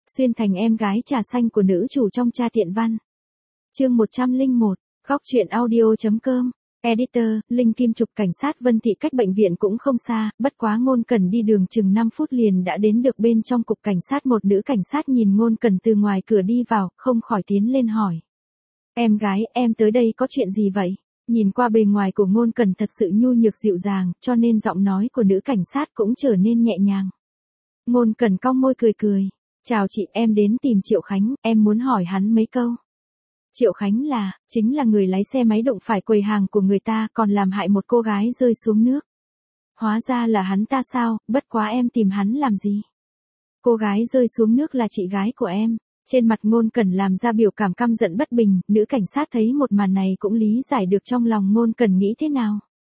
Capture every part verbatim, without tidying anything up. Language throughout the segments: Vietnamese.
Xuyên thành em gái trà xanh của nữ chủ trong Cha Tiện Văn. Chương một trăm lẻ một, góc truyện audio.com. Editor, Linh Kim Trục. Cảnh sát Vân Thị cách bệnh viện cũng không xa, bất quá Ngôn Cẩn đi đường chừng năm phút liền đã đến được bên trong cục cảnh sát. Một nữ cảnh sát nhìn Ngôn Cẩn từ ngoài cửa đi vào, không khỏi tiến lên hỏi. Em gái, em tới đây có chuyện gì vậy? Nhìn qua bề ngoài của Ngôn Cẩn thật sự nhu nhược dịu dàng, cho nên giọng nói của nữ cảnh sát cũng trở nên nhẹ nhàng. Ngôn Cẩn cong môi cười cười. Chào chị, em đến tìm Triệu Khánh, em muốn hỏi hắn mấy câu. Triệu Khánh là, chính là người lái xe máy đụng phải quầy hàng của người ta còn làm hại một cô gái rơi xuống nước. Hóa ra là hắn ta sao, bất quá em tìm hắn làm gì? Cô gái rơi xuống nước là chị gái của em. Trên mặt Ngôn Cẩn làm ra biểu cảm căm giận bất bình, nữ cảnh sát thấy một màn này cũng lý giải được trong lòng Ngôn Cẩn nghĩ thế nào.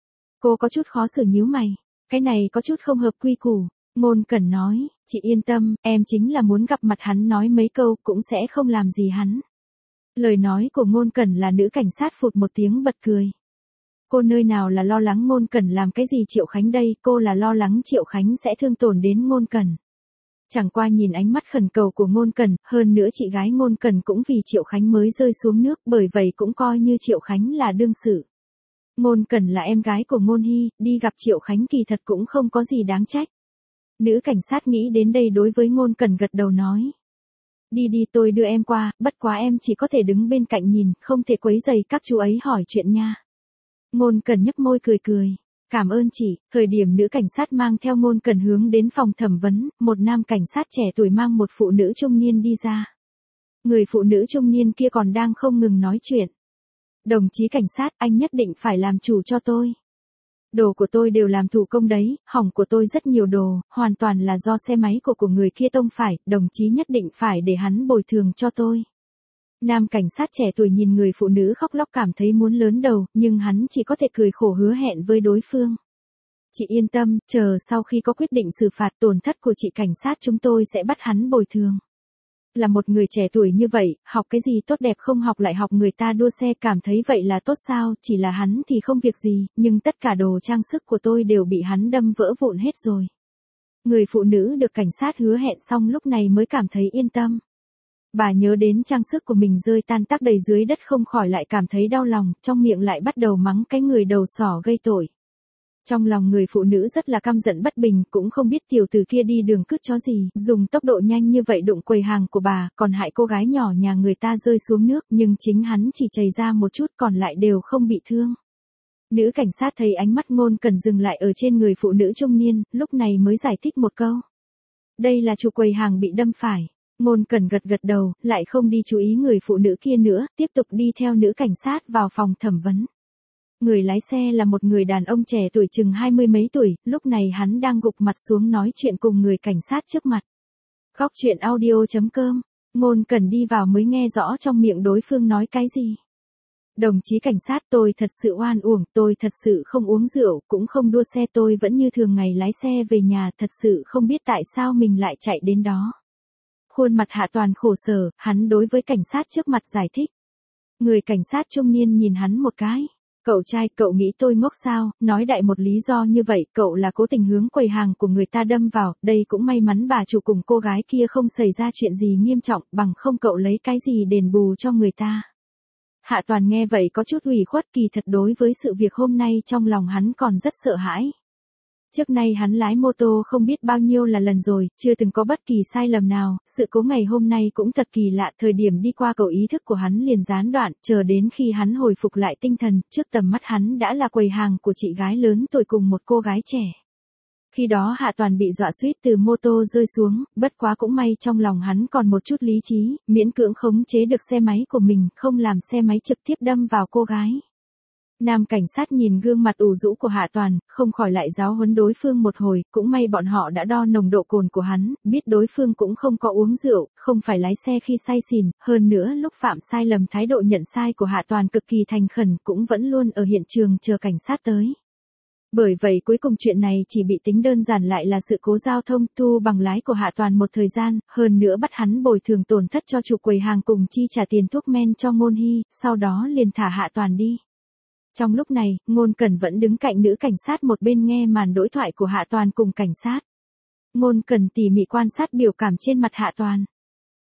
Cô có chút khó xử nhíu mày, cái này có chút không hợp quy củ. Ngôn Cẩn nói, chị yên tâm, em chính là muốn gặp mặt hắn nói mấy câu cũng sẽ không làm gì hắn. Lời nói của Ngôn Cẩn là nữ cảnh sát phụt một tiếng bật cười. Cô nơi nào là lo lắng Ngôn Cẩn làm cái gì Triệu Khánh đây, cô là lo lắng Triệu Khánh sẽ thương tổn đến Ngôn Cẩn. Chẳng qua nhìn ánh mắt khẩn cầu của Ngôn Cẩn, hơn nữa chị gái Ngôn Cẩn cũng vì Triệu Khánh mới rơi xuống nước, bởi vậy cũng coi như Triệu Khánh là đương sự. Ngôn Cẩn là em gái của Ngôn Hy, đi gặp Triệu Khánh kỳ thật cũng không có gì đáng trách. Nữ cảnh sát nghĩ đến đây đối với Ngôn Cẩn gật đầu nói. Đi đi tôi đưa em qua, bất quá em chỉ có thể đứng bên cạnh nhìn, không thể quấy rầy các chú ấy hỏi chuyện nha. Ngôn Cẩn nhếch môi cười cười. Cảm ơn chị. Thời điểm nữ cảnh sát mang theo Ngôn Cẩn hướng đến phòng thẩm vấn, một nam cảnh sát trẻ tuổi mang một phụ nữ trung niên đi ra. Người phụ nữ trung niên kia còn đang không ngừng nói chuyện. Đồng chí cảnh sát, anh nhất định phải làm chủ cho tôi. Đồ của tôi đều làm thủ công đấy, hỏng của tôi rất nhiều đồ, hoàn toàn là do xe máy của của người kia tông phải, đồng chí nhất định phải để hắn bồi thường cho tôi. Nam cảnh sát trẻ tuổi nhìn người phụ nữ khóc lóc cảm thấy muốn lớn đầu, nhưng hắn chỉ có thể cười khổ hứa hẹn với đối phương. Chị yên tâm, chờ sau khi có quyết định xử phạt tổn thất của chị cảnh sát chúng tôi sẽ bắt hắn bồi thường. Là một người trẻ tuổi như vậy, học cái gì tốt đẹp không học lại học người ta đua xe cảm thấy vậy là tốt sao, chỉ là hắn thì không việc gì, nhưng tất cả đồ trang sức của tôi đều bị hắn đâm vỡ vụn hết rồi. Người phụ nữ được cảnh sát hứa hẹn xong lúc này mới cảm thấy yên tâm. Bà nhớ đến trang sức của mình rơi tan tác đầy dưới đất không khỏi lại cảm thấy đau lòng, trong miệng lại bắt đầu mắng cái người đầu sỏ gây tội. Trong lòng người phụ nữ rất là căm giận bất bình, cũng không biết tiểu tử kia đi đường cứt chó gì, dùng tốc độ nhanh như vậy đụng quầy hàng của bà, còn hại cô gái nhỏ nhà người ta rơi xuống nước, nhưng chính hắn chỉ chảy ra một chút còn lại đều không bị thương. Nữ cảnh sát thấy ánh mắt Ngôn Cẩn dừng lại ở trên người phụ nữ trung niên, lúc này mới giải thích một câu. Đây là chủ quầy hàng bị đâm phải. Ngôn Cẩn gật gật đầu, lại không đi chú ý người phụ nữ kia nữa, tiếp tục đi theo nữ cảnh sát vào phòng thẩm vấn. Người lái xe là một người đàn ông trẻ tuổi chừng hai mươi mấy tuổi, lúc này hắn đang gục mặt xuống nói chuyện cùng người cảnh sát trước mặt. Góc truyện audio.com, Ngôn Cẩn đi vào mới nghe rõ trong miệng đối phương nói cái gì. Đồng chí cảnh sát tôi thật sự oan uổng, tôi thật sự không uống rượu, cũng không đua xe tôi vẫn như thường ngày lái xe về nhà, thật sự không biết tại sao mình lại chạy đến đó. Khuôn mặt Hạ Toàn khổ sở, hắn đối với cảnh sát trước mặt giải thích. Người cảnh sát trung niên nhìn hắn một cái. Cậu trai, cậu nghĩ tôi ngốc sao, nói đại một lý do như vậy, cậu là cố tình hướng quầy hàng của người ta đâm vào, đây cũng may mắn bà chủ cùng cô gái kia không xảy ra chuyện gì nghiêm trọng, bằng không cậu lấy cái gì đền bù cho người ta. Hạ Toàn nghe vậy có chút ủy khuất, kỳ thật đối với sự việc hôm nay trong lòng hắn còn rất sợ hãi. Trước nay hắn lái mô tô không biết bao nhiêu là lần rồi, chưa từng có bất kỳ sai lầm nào, sự cố ngày hôm nay cũng thật kỳ lạ, thời điểm đi qua cầu ý thức của hắn liền gián đoạn, chờ đến khi hắn hồi phục lại tinh thần, trước tầm mắt hắn đã là quầy hàng của chị gái lớn tuổi cùng một cô gái trẻ. Khi đó Hạ Toàn bị dọa suýt từ mô tô rơi xuống, bất quá cũng may trong lòng hắn còn một chút lý trí, miễn cưỡng khống chế được xe máy của mình, không làm xe máy trực tiếp đâm vào cô gái. Nam cảnh sát nhìn gương mặt ủ rũ của Hạ Toàn, không khỏi lại giáo huấn đối phương một hồi, cũng may bọn họ đã đo nồng độ cồn của hắn, biết đối phương cũng không có uống rượu, không phải lái xe khi say xỉn, hơn nữa lúc phạm sai lầm thái độ nhận sai của Hạ Toàn cực kỳ thành khẩn, cũng vẫn luôn ở hiện trường chờ cảnh sát tới. Bởi vậy cuối cùng chuyện này chỉ bị tính đơn giản lại là sự cố giao thông, thu bằng lái của Hạ Toàn một thời gian, hơn nữa bắt hắn bồi thường tổn thất cho chủ quầy hàng cùng chi trả tiền thuốc men cho Ngôn Hy, sau đó liền thả Hạ Toàn đi. Trong lúc này, Ngôn Cẩn vẫn đứng cạnh nữ cảnh sát một bên nghe màn đối thoại của Hạ Toàn cùng cảnh sát. Ngôn Cẩn tỉ mỉ quan sát biểu cảm trên mặt Hạ Toàn.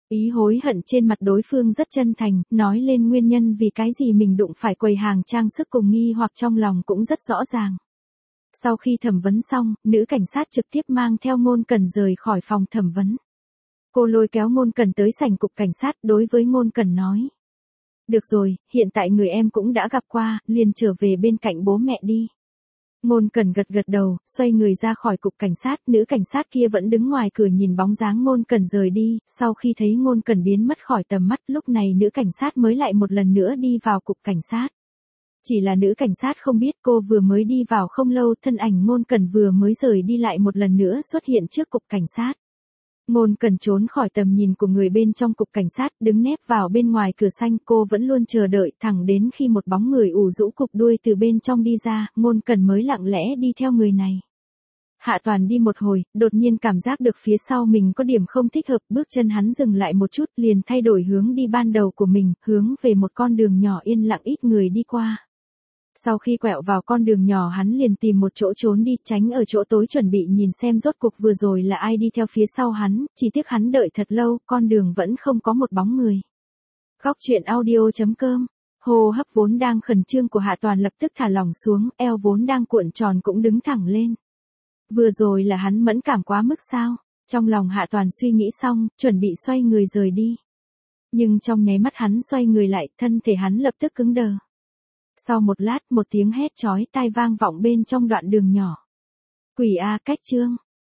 Ý hối hận trên mặt đối phương rất chân thành, nói lên nguyên nhân vì cái gì mình đụng phải quầy hàng trang sức cùng nghi hoặc trong lòng cũng rất rõ ràng. Sau khi thẩm vấn xong, nữ cảnh sát trực tiếp mang theo Ngôn Cẩn rời khỏi phòng thẩm vấn. Cô lôi kéo Ngôn Cẩn tới sảnh cục cảnh sát, đối với Ngôn Cẩn nói. Được rồi, hiện tại người em cũng đã gặp qua, liền trở về bên cạnh bố mẹ đi. Ngôn Cẩn gật gật đầu, xoay người ra khỏi cục cảnh sát, nữ cảnh sát kia vẫn đứng ngoài cửa nhìn bóng dáng Ngôn Cẩn rời đi, sau khi thấy Ngôn Cẩn biến mất khỏi tầm mắt, lúc này nữ cảnh sát mới lại một lần nữa đi vào cục cảnh sát. Chỉ là nữ cảnh sát không biết cô vừa mới đi vào không lâu, thân ảnh Ngôn Cẩn vừa mới rời đi lại một lần nữa xuất hiện trước cục cảnh sát. Ngôn Cẩn trốn khỏi tầm nhìn của người bên trong cục cảnh sát, đứng nép vào bên ngoài cửa xanh, cô vẫn luôn chờ đợi, thẳng đến khi một bóng người ù rũ cục đuôi từ bên trong đi ra, Ngôn Cẩn mới lặng lẽ đi theo người này. Hạ Toàn đi một hồi, đột nhiên cảm giác được phía sau mình có điểm không thích hợp, bước chân hắn dừng lại một chút, liền thay đổi hướng đi ban đầu của mình, hướng về một con đường nhỏ yên lặng ít người đi qua. Sau khi quẹo vào con đường nhỏ hắn liền tìm một chỗ trốn đi, tránh ở chỗ tối chuẩn bị nhìn xem rốt cuộc vừa rồi là ai đi theo phía sau hắn, chỉ tiếc hắn đợi thật lâu, con đường vẫn không có một bóng người. Góc truyện audio chấm com. Hô hấp vốn đang khẩn trương của Hạ Toàn lập tức thả lỏng xuống, eo vốn đang cuộn tròn cũng đứng thẳng lên. Vừa rồi là hắn mẫn cảm quá mức sao? Trong lòng Hạ Toàn suy nghĩ xong, chuẩn bị xoay người rời đi. Nhưng trong nháy mắt hắn xoay người lại, thân thể hắn lập tức cứng đờ. Sau một lát, một tiếng hét chói tai vang vọng bên trong đoạn đường nhỏ. Quỷ A, cách chương.